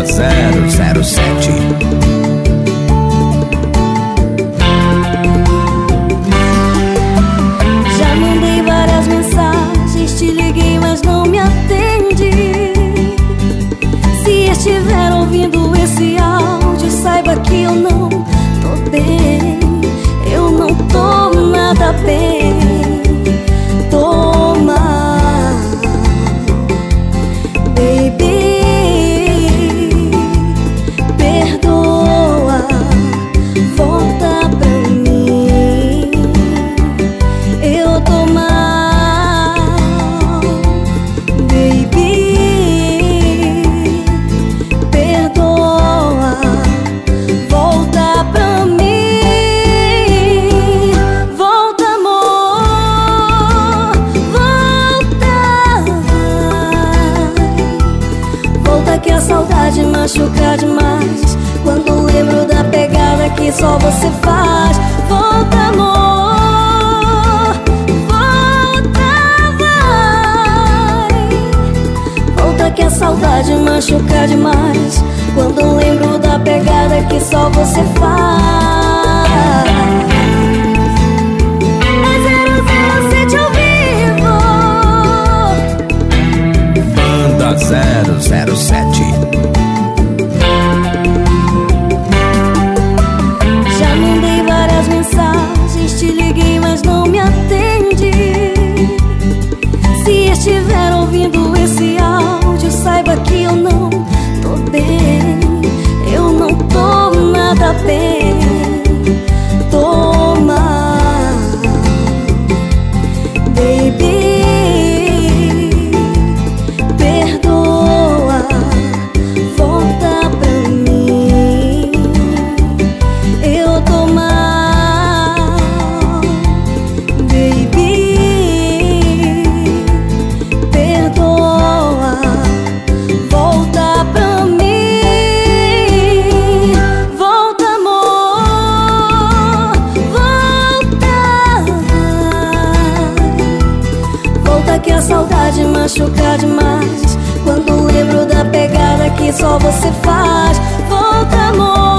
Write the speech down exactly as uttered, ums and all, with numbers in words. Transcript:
Banda zero zero sete. Já mandei várias mensagens, te liguei, mas não me atende. Se estiver ouvindo esse áudio, saiba que eu não tô bem. Eu não tô nada bem. Tô mal, baby. Perdoa, volta pra mim. Eu tô mal, baby. Perdoa, volta pra mim. Volta, amor, volta. Volta que a saudade machuca demais quando lembro da pegada que só você faz. Volta, amor, volta, vai. Volta que a saudade machuca demais quando lembro da pegada que só você faz. É zero zero sete ao vivo. Banda zero zero sete. Já mandei várias mensagens, te liguei, mas não me atende. Se estiver ouvindo esse áudio, saiba que eu não tô bem. Eu não tô nada bem. Tô mal, baby. Perdoa, volta pra mim. Eu tô mal, baby. Perdoa, volta pra mim. Volta, amor, volta. Volta que a saudade machuca demais quando lembro da pegada que só você faz. Volta, amor.